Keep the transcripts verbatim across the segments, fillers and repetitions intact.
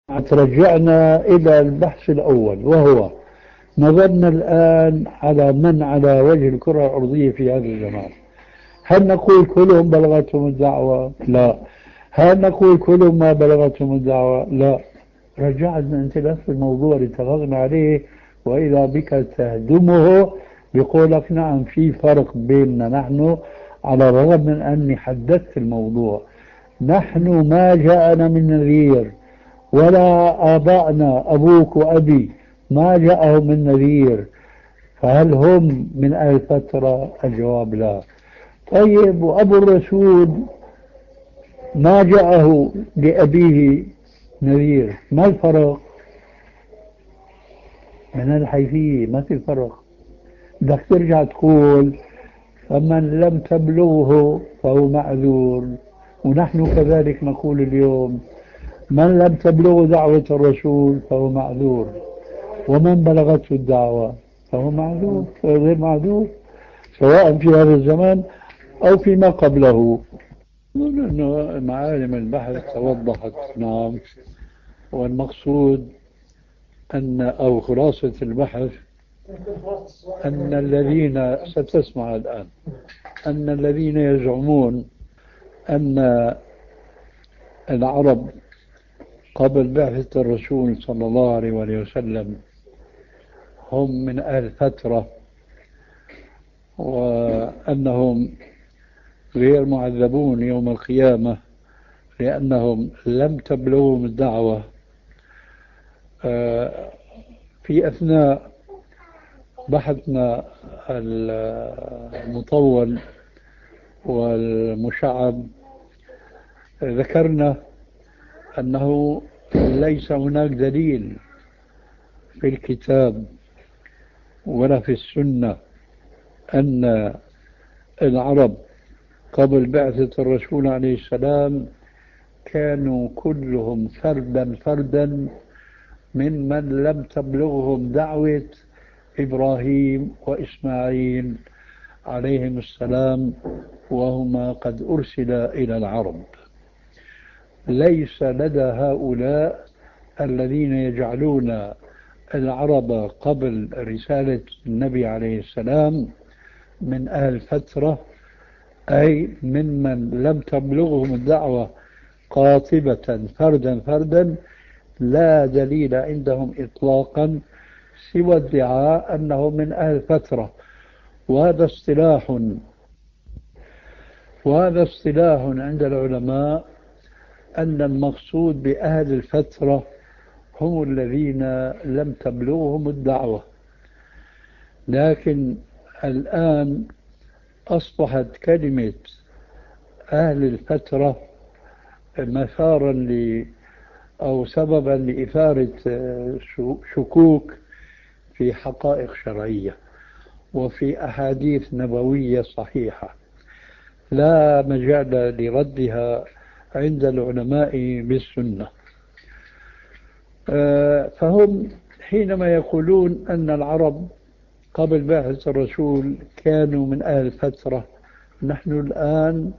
ترجعنا إلى البحث الأول، وهو نظرنا الآن على من على وجه الكرة الأرضية في هذا الزمان. هل نقول كلهم بلغتهم الدعوة؟ لا. هل نقول كلهم ما بلغتهم الدعوة؟ لا. رجعنا انتباه في الموضوع اللي اتفقنا عليه، وإذا بك تهدمه بقولك نعم في فرق بيننا نحن، على الرغم من أني حددت الموضوع. نحن ما جاءنا من نذير، ولا آبائنا أبوك وأبي ما جاءهم من نذير، فهل هم من أهل الفترة؟ الجواب لا. طيب وأبو الرسول ما جاءه لأبيه نذير، ما الفرق؟ من الحيثية ما في فرق. بدك ترجع تقول فمن لم تبلغه فهو معذور، ونحن كذلك نقول اليوم من لم تبلغه دعوة الرسول فهو معذور، ومن بلغته الدعوة فهو معذور غير معذور، سواء في هذا الزمان أو فيما قبله. نقول أنه معالم البحث توضحت. نعم. والمقصود أن أو خلاصة البحث أن الذين ستسمع الآن أن الذين يزعمون أن العرب قبل بعثة الرسول صلى الله عليه وسلم هم من أهل فترة، وأنهم غير معذبون يوم القيامة لأنهم لم تبلغهم الدعوة. في أثناء بحثنا المطول والمشعب ذكرنا أنه ليس هناك دليل في الكتاب ولا في السنة أن العرب قبل بعثة الرسول عليه السلام كانوا كلهم فردا فردا ممن لم تبلغهم دعوة إبراهيم وإسماعيل عليهم السلام، وهما قد أرسلا إلى العرب. ليس لدى هؤلاء الذين يجعلون العرب قبل رسالة النبي عليه السلام من أهل فترة، أي ممن لم تبلغهم الدعوة قاطبة فردا فردا، لا دليل عندهم إطلاقا سوى ادعاء أنه من أهل فترة. وهذا اصطلاح وهذا اصطلاح عند العلماء أن المقصود بأهل الفترة هم الذين لم تبلغهم الدعوة. لكن الآن أصبحت كلمة أهل الفترة مثارا ل أو سببا لإثارة شكوك في حقائق شرعية وفي أحاديث نبوية صحيحة لا مجال لردها عند العلماء بالسنة. فهم حينما يقولون أن العرب قبل بعثة الرسول كانوا من أهل الفترة، نحن الآن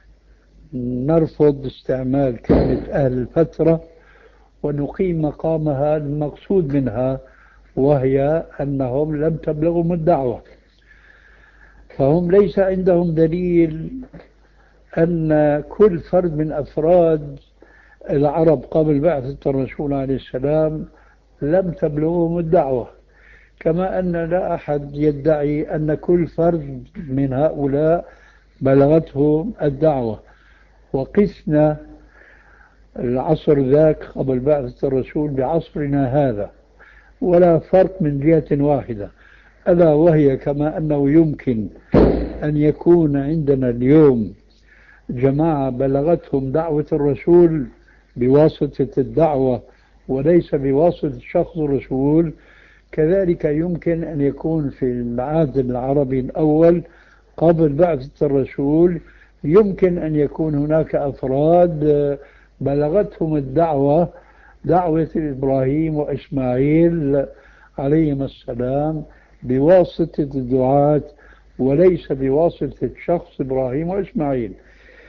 نرفض استعمال كلمة أهل الفترة ونقيم مقامها المقصود منها، وهي أنهم لم تبلغهم الدعوة. فهم ليس عندهم دليل أن كل فرد من أفراد العرب قبل بعثة الرسول عليه السلام لم تبلغهم الدعوة، كما أن لا أحد يدعي أن كل فرد من هؤلاء بلغتهم الدعوة. وقسنا العصر ذاك قبل بعثة الرسول بعصرنا هذا، ولا فرق من جهة واحدة، ألا وهي كما أنه يمكن أن يكون عندنا اليوم جماعة بلغتهم دعوة الرسول بواسطة الدعوة وليس بواسطة شخص الرسول، كذلك يمكن أن يكون في العهد العربي الأول قبل بعثة الرسول يمكن أن يكون هناك أفراد بلغتهم الدعوة دعوة إبراهيم وإسماعيل عليهم السلام بواسطة الدعاة وليس بواسطة شخص إبراهيم وإسماعيل.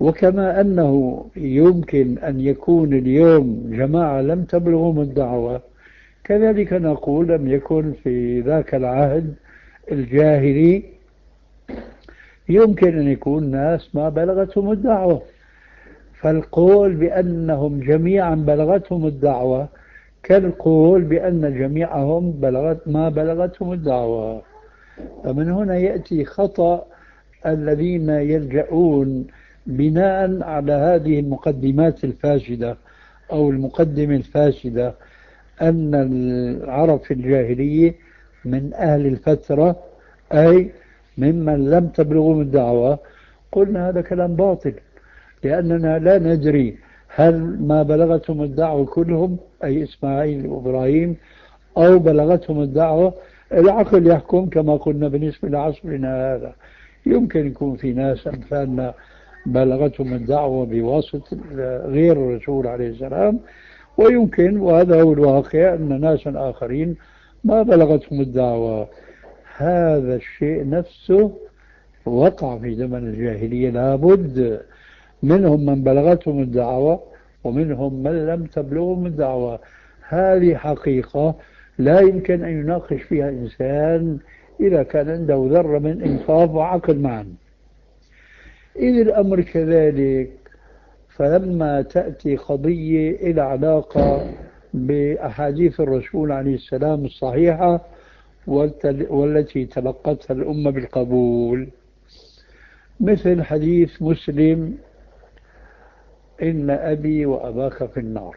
وكما أنه يمكن أن يكون اليوم جماعة لم تبلغهم الدعوة، كذلك نقول لم يكن في ذاك العهد الجاهلي يمكن أن يكون ناس ما بلغتهم الدعوة. فالقول بأنهم جميعا بلغتهم الدعوة كالقول بأن جميعهم بلغت ما بلغتهم الدعوة. فمن هنا يأتي خطأ الذين يلجؤون بناء على هذه المقدمات الفاسدة أو المقدمة الفاسدة أن العرب في الجاهلية من أهل الفترة، أي ممن لم تبلغهم الدعوة. قلنا هذا كلام باطل، لأننا لا ندري هل ما بلغتهم الدعوة كلهم أي إسماعيل وإبراهيم أو بلغتهم الدعوة. العقل يحكم كما قلنا بالنسبة لعصرنا هذا، يمكن يكون في ناس أمثالنا بلغتهم الدعوة بواسطة غير الرسول عليه السلام، ويمكن وهذا هو الواقع أن ناس آخرين ما بلغتهم الدعوة. هذا الشيء نفسه وقع في زمن الجاهلية، لابد منهم من بلغتهم الدعوة ومنهم من لم تبلغهم الدعوة. هذه حقيقة لا يمكن أن يناقش فيها إنسان إذا كان عنده ذرة من إنصاف وعقل معا. إذ الأمر كذلك، فلما تأتي قضية إلى علاقة بأحاديث الرسول عليه السلام الصحيحة والتي تلقتها الأمة بالقبول، مثل حديث مسلم إن أبي وأباك في النار،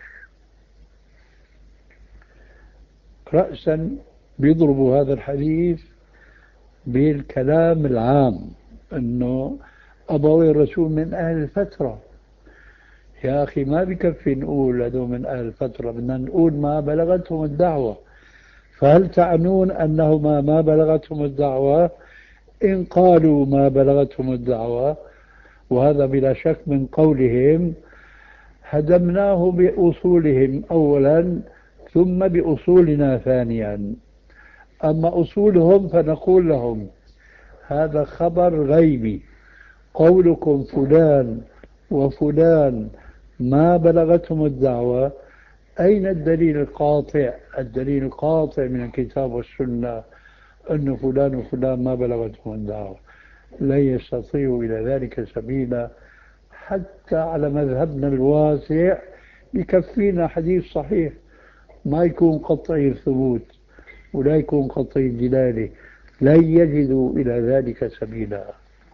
رأسا بيضربوا هذا الحديث بالكلام العام أنه أبوي الرسول من أهل الفترة. يا أخي ما بكفي نقول هذول من أهل الفترة، بدنا نقول ما بلغتهم الدعوة. فهل تعنون أنهما ما بلغتهم الدعوة؟ إن قالوا ما بلغتهم الدعوة، وهذا بلا شك من قولهم، هدمناه بأصولهم أولا ثم بأصولنا ثانيا. أما أصولهم فنقول لهم هذا خبر غيبي، قولكم فلان وفلان ما بلغتهم الدعوة، أين الدليل القاطع؟ الدليل القاطع من الكتاب والسنة أن فلان وفلان ما بلغتهم الدعوة. لا يستطيع إلى ذلك سبيلا. حتى على مذهبنا الواسع يكفينا حديث صحيح ما يكون قطعي الثبوت ولا يكون قطعي الدلالة، لا يجدوا إلى ذلك سبيلا.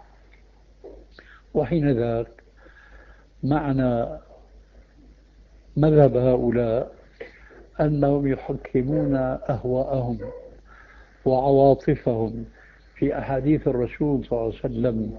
وحين ذاك معنى مذهب هؤلاء أنهم يحكمون أهواءهم وعواطفهم في أحاديث الرسول صلى الله عليه وسلم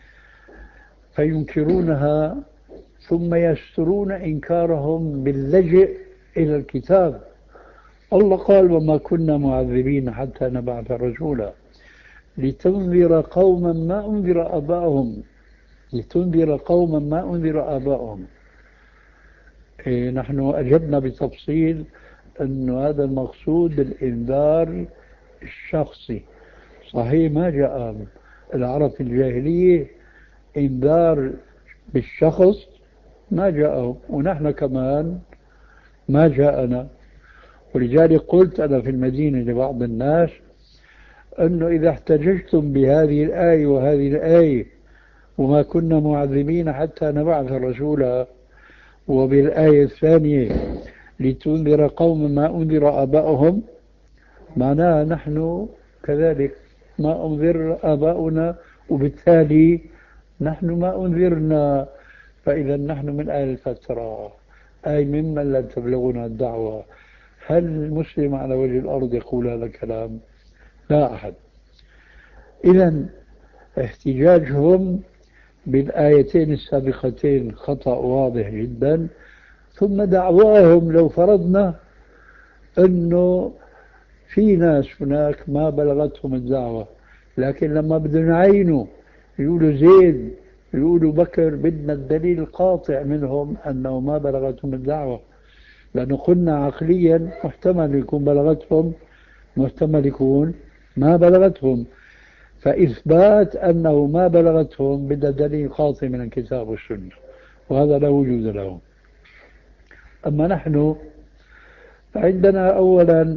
فينكرونها، ثم يسترون إنكارهم باللجئ إلى الكتاب. الله قال وما كنا معذبين حتى نبعث رسولا لتنذر قوما ما أنذر آباؤهم لتنذر قوما ما أنذر آباؤهم. إيه، نحن أجبنا بتفصيل أن هذا المقصود الإنذار الشخصي. صحيح ما جاء العرب في الجاهلية إنذار بالشخص، ما جاءهم، ونحن كمان ما جاءنا. ولذلك قلت أنا في المدينة لبعض الناس أنه إذا احتججتم بهذه الآية وهذه الآية وما كنا معذبين حتى نبعث رسولا، وبالآية الثانية لتنذر قوم ما أنذر آباؤهم، معناها نحن كذلك ما أنذر آباؤنا وبالتالي نحن ما أنذرنا. فإذا نحن من أهل الفترة، أي ممن لا تبلغنا الدعوة. هل المسلم على وجه الأرض يقول هذا الكلام؟ لا أحد. إذن احتجاجهم بالآيتين السابقتين خطأ واضح جدا. ثم دعواهم لو فرضنا أنه في ناس هناك ما بلغتهم الدعوة، لكن لما بدهم يعينوا يقولوا زيد يقولوا بكر، بدنا الدليل القاطع منهم أنه ما بلغتهم الدعوة، لأنه قلنا عقليا محتمل يكون بلغتهم، محتمل يكون ما بلغتهم. فإثبات أنه ما بلغتهم بدأ دليل قاطع من الكتاب والسنة، وهذا لا وجود له. أما نحن فعندنا أولا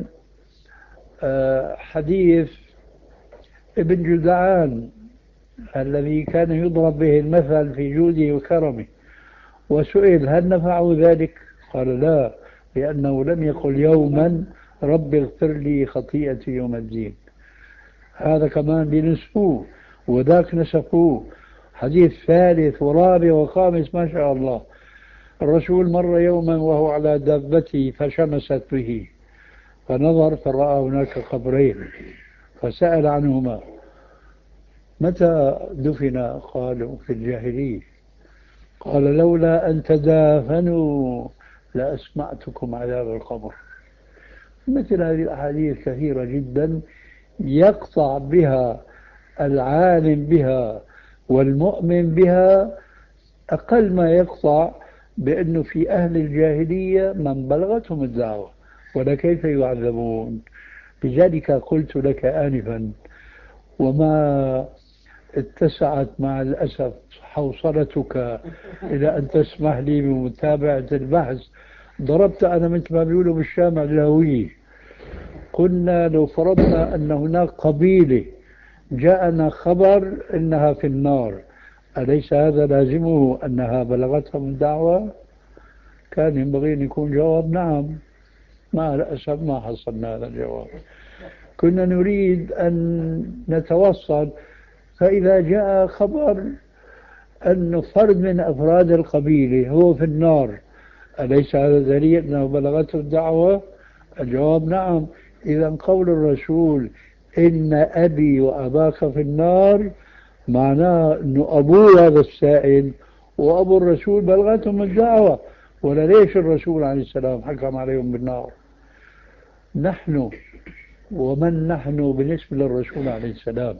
حديث ابن جدعان الذي كان يضرب به المثل في جوده وكرمه، وسئل هل نفعه ذلك؟ قال لا، لأنه لم يقل يوما رب اغفر لي خطيئتي يوم الدين. هذا كمان بنسفوه وذاك نسفوه. حديث ثالث ورابع وخامس ما شاء الله. الرسول مر يوما وهو على دابته فشمست به، فنظر فرأى هناك قبرين فسأل عنهما متى دفن؟ قالوا في الجاهلية. قال لولا أن تدافنوا لأسمعتكم عذاب القبر. مثل هذه الأحاديث كثيرة جدا يقطع بها العالم بها والمؤمن بها أقل ما يقطع بأنه في أهل الجاهلية من بلغتهم الدعوة ولا كيف يعذبون. لذلك قلت لك آنفا وما اتسعت مع الأسف حوصلتك إلى أن تسمح لي بمتابعة البحث. ضربت أنا مثل ما بيقولوا بالشام اللاوية. قلنا لو فرضنا أن هناك قبيلة جاءنا خبر إنها في النار، أليس هذا لازمه أنها بلغتهم الدعوة؟ كان ينبغي أن يكون جواب نعم. مع الأسف ما حصلنا هذا الجواب. كنا نريد أن نتوصل، فإذا جاء خبر أن فرد من أفراد القبيلة هو في النار، أليس هذا دليل أنه بلغته الدعوة؟ الجواب نعم. إذا قول الرسول إن أبي وأباك في النار معناه أنه أبوه هذا السائل وأبو الرسول بلغتهم الدعوة، ولا ليش الرسول عليه السلام حكم عليهم بالنار؟ نحن ومن نحن بالنسبة للرسول عليه السلام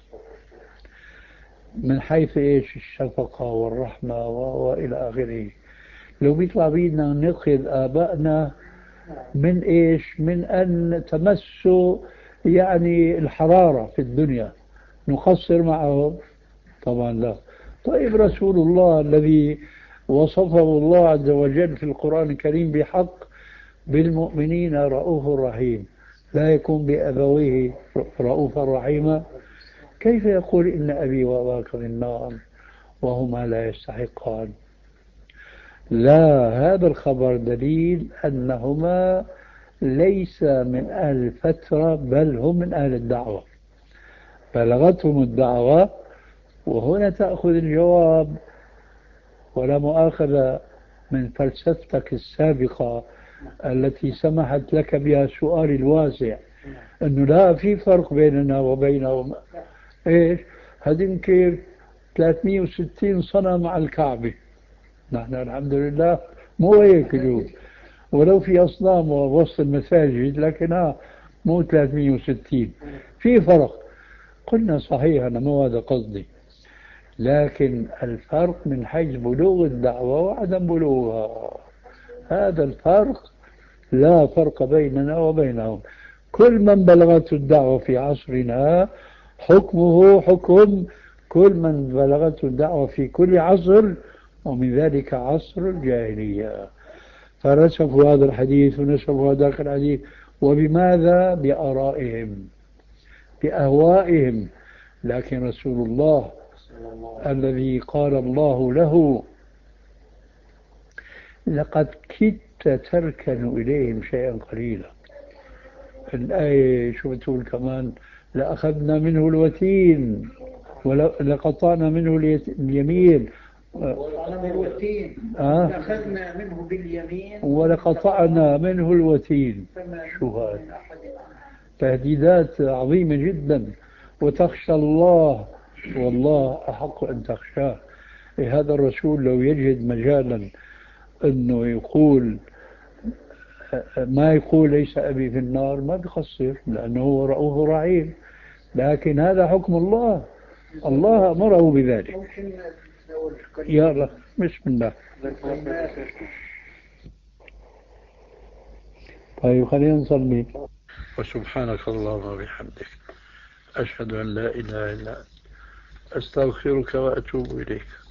من حيث إيش الشفقة والرحمة وإلى آخره. لو بيطلع بينا نأخذ آبائنا من إيش؟ من أن تمسوا يعني الحرارة في الدنيا نقصر معهم؟ طبعا لا. طيب رسول الله الذي وصفه الله عز وجل في القرآن الكريم بحق بالمؤمنين رؤوف رحيم، لا يكون بأبويه رؤوفا رحيما؟ كيف يقول إن أبي وأباك في النار وهما لا يستحقان؟ لا، هذا الخبر دليل أنهما ليس من أهل الفترة بل هم من أهل الدعوة، بلغتهم الدعوة. وهنا تأخذ الجواب ولا مؤاخذة من فلسفتك السابقة التي سمحت لك بها سؤال الواسع أنه لا في فرق بيننا وبينهم. إيش هذين كيف ثلاثمئة وستين صنم على الكعبة، نحن الحمد لله مو هيك اليوم، ولو في أصنام وسط المساجد لكنها مو ثلاثمئة وستين، في فرق. قلنا صحيح أنا مو هذا قصدي، لكن الفرق من حيث بلوغ الدعوة وعدم بلوغها، هذا الفرق لا فرق بيننا وبينهم. كل من بلغته الدعوة في عصرنا حكمه حكم كل من بلغته الدعوة في كل عصر، ومن ذلك عصر الجاهلية. فرسفوا هذا الحديث ونسفوا ذاك الحديث، وبماذا؟ بآرائهم بأهوائهم. لكن رسول الله الذي قال الله له لقد كدت تركن إليهم شيئا قليلا، الآية شو بتقول كمان؟ لأخذنا منه الوتين ولقطعنا منه اليمين الوتين آه؟ لأخذنا منه باليمين ولقطعنا منه الوتين. شو هذا؟ تهديدات عظيمة جدا. وتخشى الله والله أحق أن تخشاه. هذا الرسول لو يجد مجالا أنه يقول ما يقول ليس أبي في النار ما بيقصر، لأنه هو رؤوف رحيم، لكن هذا حكم الله، الله أمره بذلك. يلا بسم الله. طيب خلينا نصلي. وسبحانك اللهم وبحمدك أشهد أن لا إله إلا أنت أستغفرك وأتوب إليك.